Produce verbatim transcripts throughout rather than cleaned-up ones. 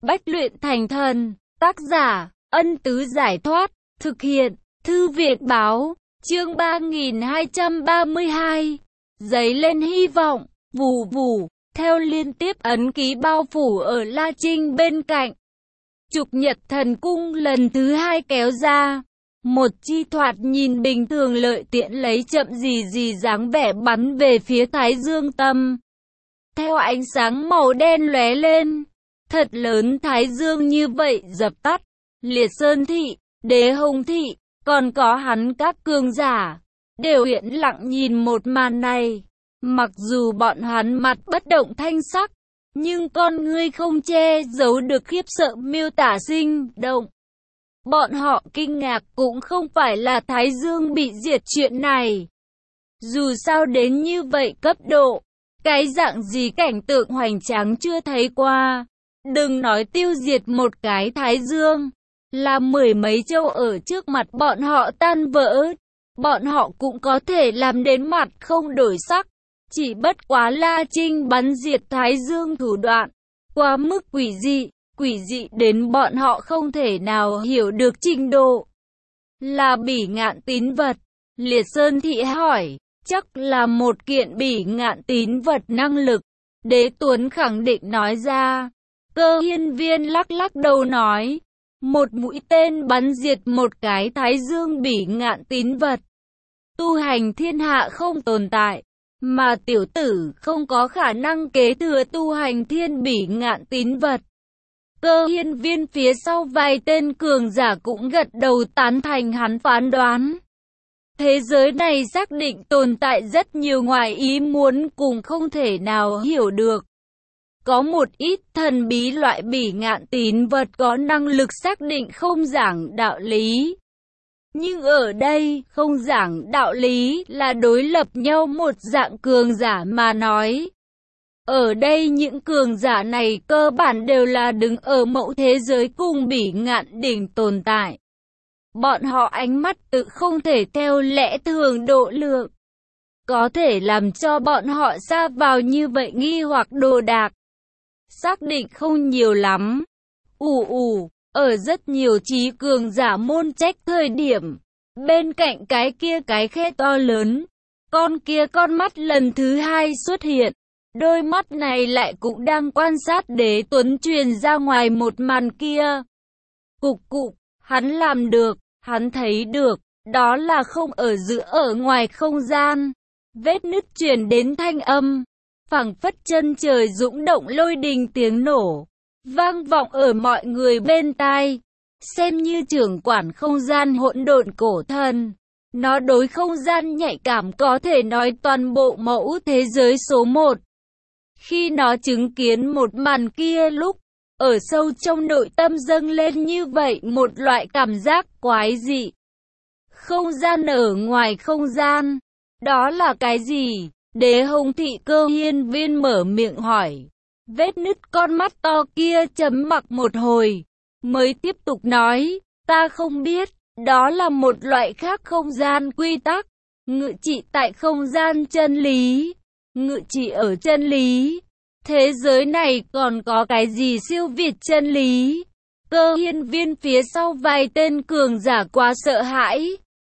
bách luyện thành thần. Tác giả, Ân Tứ Giải Thoát. Thực hiện, Thư viện báo. Chương ba nghìn hai trăm ba mươi hai. Dấy lên hy vọng. Vù vù. Theo liên tiếp ấn ký bao phủ ở La Trinh bên cạnh, Trục Nhật Thần Cung lần thứ hai kéo ra. Một chi thoạt nhìn bình thường lợi tiện lấy chậm gì gì dáng vẻ bắn về phía Thái Dương Tâm. Theo ánh sáng màu đen lóe lên, thật lớn Thái Dương như vậy dập tắt. Liệt Sơn Thị, Đế Hồng Thị, còn có hắn các cường giả, đều yên lặng nhìn một màn này. Mặc dù bọn hắn mặt bất động thanh sắc, nhưng con ngươi không che giấu được khiếp sợ miêu tả sinh động. Bọn họ kinh ngạc cũng không phải là Thái Dương bị diệt chuyện này. Dù sao đến như vậy cấp độ, cái dạng gì cảnh tượng hoành tráng chưa thấy qua. Đừng nói tiêu diệt một cái Thái Dương, là mười mấy châu ở trước mặt bọn họ tan vỡ, bọn họ cũng có thể làm đến mặt không đổi sắc. Chỉ bất quá La Trinh bắn diệt Thái Dương thủ đoạn quá mức quỷ dị, quỷ dị đến bọn họ không thể nào hiểu được trình độ. Là bỉ ngạn tín vật? Liệt Sơn Thị hỏi. Chắc là một kiện bỉ ngạn tín vật năng lực. Đế Tuấn khẳng định nói ra. Cơ Hiên Viên lắc lắc đầu nói. Một mũi tên bắn diệt một cái Thái Dương bỉ ngạn tín vật. Tu hành thiên hạ không tồn tại, mà tiểu tử không có khả năng kế thừa tu hành thiên bỉ ngạn tín vật. Cơ Hiên Viên phía sau vài tên cường giả cũng gật đầu tán thành hắn phán đoán. Thế giới này xác định tồn tại rất nhiều ngoài ý muốn cùng không thể nào hiểu được. Có một ít thần bí loại bỉ ngạn tín vật có năng lực xác định không giảng đạo lý. Nhưng ở đây, không giảng đạo lý là đối lập nhau một dạng cường giả mà nói. Ở đây những cường giả này cơ bản đều là đứng ở mẫu thế giới cùng bỉ ngạn đỉnh tồn tại. Bọn họ ánh mắt tự không thể theo lẽ thường độ lượng. Có thể làm cho bọn họ sa vào như vậy nghi hoặc đồ đạc. Xác định không nhiều lắm. Ù ù, ở rất nhiều trí cường giả môn trách thời điểm. Bên cạnh cái kia cái khe to lớn, con kia con mắt lần thứ hai xuất hiện. Đôi mắt này lại cũng đang quan sát Đế Tuấn truyền ra ngoài một màn kia. Cục cục, hắn làm được, hắn thấy được, đó là không ở giữa ở ngoài không gian. Vết nứt truyền đến thanh âm, phảng phất chân trời dũng động lôi đình tiếng nổ, vang vọng ở mọi người bên tai. Xem như trưởng quản không gian hỗn độn cổ thần, nó đối không gian nhạy cảm có thể nói toàn bộ mẫu thế giới số một. Khi nó chứng kiến một màn kia lúc, ở sâu trong nội tâm dâng lên như vậy một loại cảm giác quái dị. Không gian ở ngoài không gian, đó là cái gì? Đế Hồng Thị Cơ Hiên Viên mở miệng hỏi. Vết nứt con mắt to kia chấm mặc một hồi, mới tiếp tục nói, ta không biết, đó là một loại khác không gian quy tắc, ngự trị tại không gian chân lý, ngự trị ở chân lý. Thế giới này còn có cái gì siêu việt chân lý? Cơ Hiên Viên phía sau vài tên cường giả quá sợ hãi.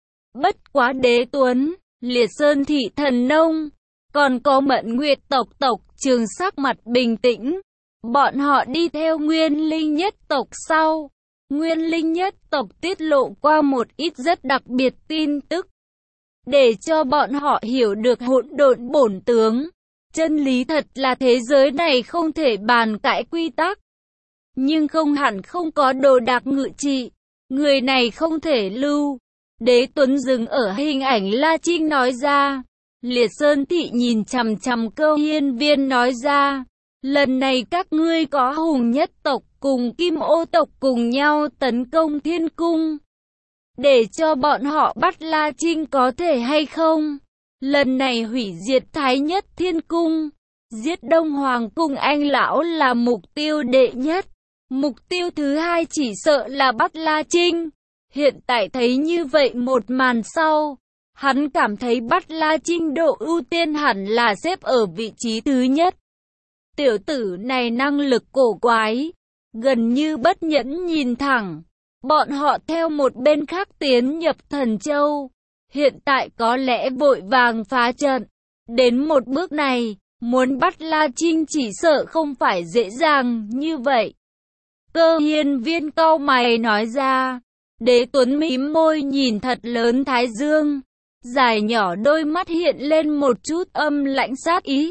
Bất quá Đế Tuấn, Liệt Sơn Thị Thần Nông, còn có Mẫn Nguyệt tộc tộc Trường sắc mặt bình tĩnh. Bọn họ đi theo Nguyên Linh Nhất tộc sau. Nguyên Linh Nhất tộc tiết lộ qua một ít rất đặc biệt tin tức, để cho bọn họ hiểu được hỗn độn bổn tướng. Chân lý thật là thế giới này không thể bàn cãi quy tắc. Nhưng không hẳn không có đồ đạc ngự trị. Người này không thể lưu. Đế Tuấn dừng ở hình ảnh La Trinh nói ra. Liệt Sơn Thị nhìn chằm chằm Cơ Hiên Viên nói ra. Lần này các ngươi có Hùng Nhất tộc cùng Kim Ô tộc cùng nhau tấn công Thiên Cung. Để cho bọn họ bắt La Trinh có thể hay không? Lần này hủy diệt Thái Nhất Thiên Cung, giết Đông Hoàng cùng anh lão là mục tiêu đệ nhất. Mục tiêu thứ hai chỉ sợ là bắt La Trinh. Hiện tại thấy như vậy một màn sau, hắn cảm thấy bắt La Trinh độ ưu tiên hẳn là xếp ở vị trí thứ nhất. Tiểu tử này năng lực cổ quái, gần như bất nhẫn nhìn thẳng. Bọn họ theo một bên khác tiến nhập Thần Châu. Hiện tại có lẽ vội vàng phá trận. Đến một bước này, muốn bắt La Trinh chỉ sợ không phải dễ dàng như vậy. Cơ Hiên Viên cau mày nói ra. Đế Tuấn mím môi nhìn thật lớn Thái Dương. Dài nhỏ đôi mắt hiện lên một chút âm lãnh sát ý.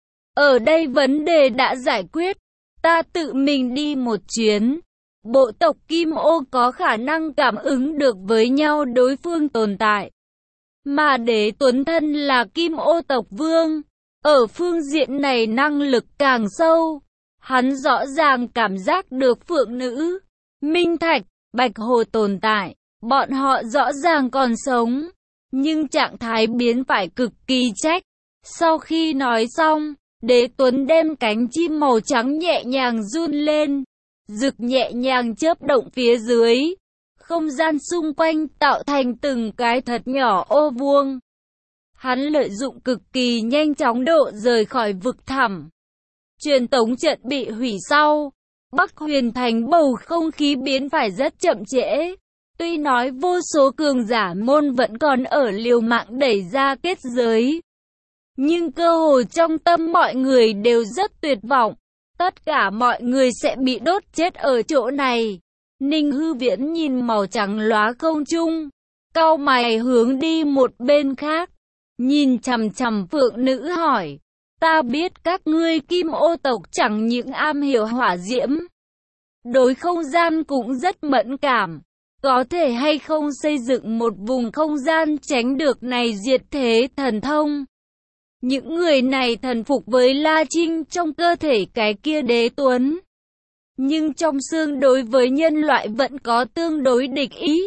Ở đây vấn đề đã giải quyết. Ta tự mình đi một chuyến. Bộ tộc Kim Ô có khả năng cảm ứng được với nhau đối phương tồn tại. Mà Đế Tuấn thân là Kim Ô tộc vương. Ở phương diện này năng lực càng sâu. Hắn rõ ràng cảm giác được Phượng Nữ, Minh Thạch, Bạch Hồ tồn tại. Bọn họ rõ ràng còn sống. Nhưng trạng thái biến phải cực kỳ trách. Sau khi nói xong, Đế Tuấn đem cánh chim màu trắng nhẹ nhàng run lên. Rực nhẹ nhàng chớp động phía dưới. Không gian xung quanh tạo thành từng cái thật nhỏ ô vuông. Hắn lợi dụng cực kỳ nhanh chóng độ rời khỏi vực thẳm. Truyền tống trận bị hủy sau. Bắc Huyền Thành bầu không khí biến phải rất chậm trễ. Tuy nói vô số cường giả môn vẫn còn ở liều mạng đẩy ra kết giới. Nhưng cơ hồ trong tâm mọi người đều rất tuyệt vọng. Tất cả mọi người sẽ bị đốt chết ở chỗ này. Ninh Hư Viễn nhìn màu trắng lóa không trung. Cau mày hướng đi một bên khác. Nhìn chằm chằm Phượng Nữ hỏi. Ta biết các ngươi Kim Ô tộc chẳng những am hiểu hỏa diễm. Đối không gian cũng rất mẫn cảm. Có thể hay không xây dựng một vùng không gian tránh được này diệt thế thần thông. Những người này thần phục với La Trinh trong cơ thể cái kia Đế Tuấn. Nhưng trong xương đối với nhân loại vẫn có tương đối địch ý.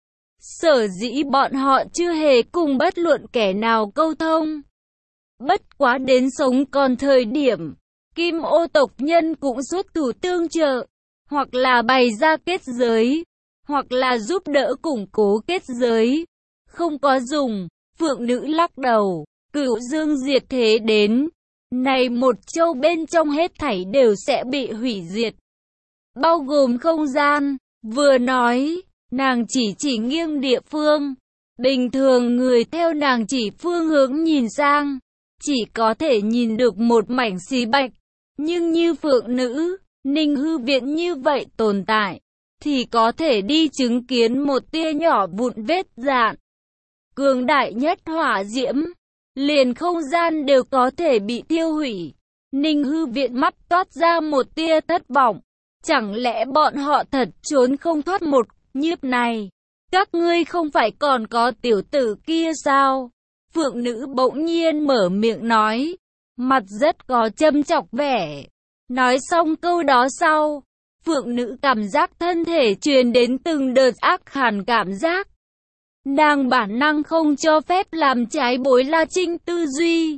Sở dĩ bọn họ chưa hề cùng bất luận kẻ nào câu thông. Bất quá đến sống còn thời điểm, Kim Ô tộc nhân cũng xuất thủ tương trợ. Hoặc là bày ra kết giới. Hoặc là giúp đỡ củng cố kết giới. Không có dùng. Phượng Nữ lắc đầu. Cửu dương diệt thế đến. Này một châu bên trong hết thảy đều sẽ bị hủy diệt. Bao gồm không gian. Vừa nói, nàng chỉ chỉ nghiêng địa phương. Bình thường người theo nàng chỉ phương hướng nhìn sang. Chỉ có thể nhìn được một mảnh xí bạch. Nhưng như Phượng Nữ, Ninh Hư Viễn như vậy tồn tại. Thì có thể đi chứng kiến một tia nhỏ vụn vết dạn. Cường đại nhất hỏa diễm. Liền không gian đều có thể bị tiêu hủy. Ninh Hư Viễn mắt toát ra một tia thất vọng. Chẳng lẽ bọn họ thật trốn không thoát một nhiếp này? Các ngươi không phải còn có tiểu tử kia sao? Phượng Nữ bỗng nhiên mở miệng nói. Mặt rất có châm chọc vẻ. Nói xong câu đó sau. Phượng Nữ cảm giác thân thể truyền đến từng đợt ác hàn cảm giác. Nàng bản năng không cho phép làm trái bối La Trinh tư duy.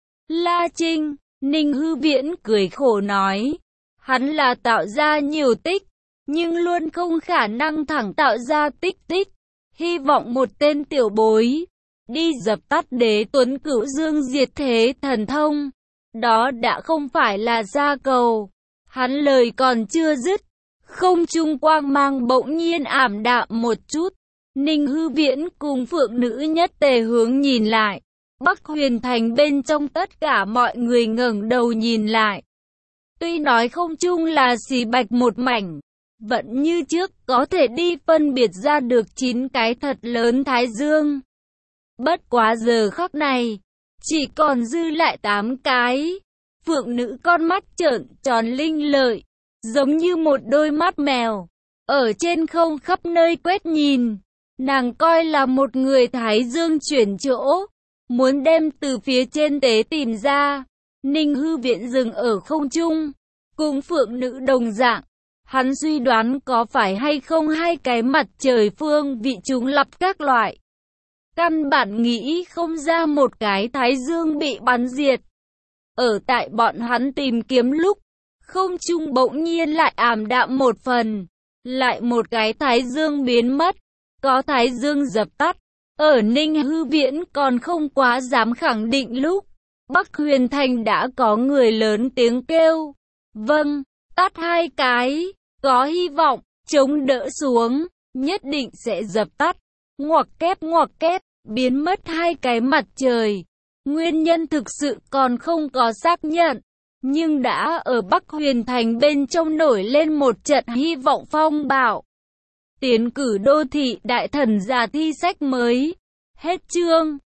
La Trinh, Ninh Hư Viễn cười khổ nói. Hắn là tạo ra nhiều tích, nhưng luôn không khả năng thẳng tạo ra tích tích. Hy vọng một tên tiểu bối, đi dập tắt Đế Tuấn Cửu Dương diệt thế thần thông. Đó đã không phải là gia cầu. Hắn lời còn chưa dứt. Không trung quang mang bỗng nhiên ảm đạm một chút. Ninh Hư Viễn cùng Phượng Nữ nhất tề hướng nhìn lại. Bắc Huyền Thành bên trong tất cả mọi người ngẩng đầu nhìn lại. Tuy nói không trung là xì bạch một mảnh, vẫn như trước có thể đi phân biệt ra được chín cái thật lớn thái dương. Bất quá giờ khắc này, chỉ còn dư lại tám cái. Phượng Nữ con mắt trợn tròn linh lợi, giống như một đôi mắt mèo, ở trên không khắp nơi quét nhìn. Nàng coi là một người thái dương chuyển chỗ, muốn đem từ phía trên tế tìm ra. Ninh Hư Viễn dừng ở không trung, cùng Phượng Nữ đồng dạng. Hắn suy đoán có phải hay không hai cái mặt trời phương vị chúng lập các loại. Căn bản nghĩ không ra một cái thái dương bị bắn diệt. Ở tại bọn hắn tìm kiếm lúc, không trung bỗng nhiên lại ảm đạm một phần. Lại một cái thái dương biến mất. Có thái dương dập tắt. Ở Ninh Hư Viễn còn không quá dám khẳng định lúc Bắc Huyền Thành đã có người lớn tiếng kêu. Vâng, tắt hai cái, có hy vọng, chống đỡ xuống, nhất định sẽ dập tắt, ngoặc kép ngoặc kép, biến mất hai cái mặt trời. Nguyên nhân thực sự còn không có xác nhận, nhưng đã ở Bắc Huyền Thành bên trong nổi lên một trận hy vọng phong bạo. Tiến cử đô thị đại thần giả thi sách mới. Hết chương.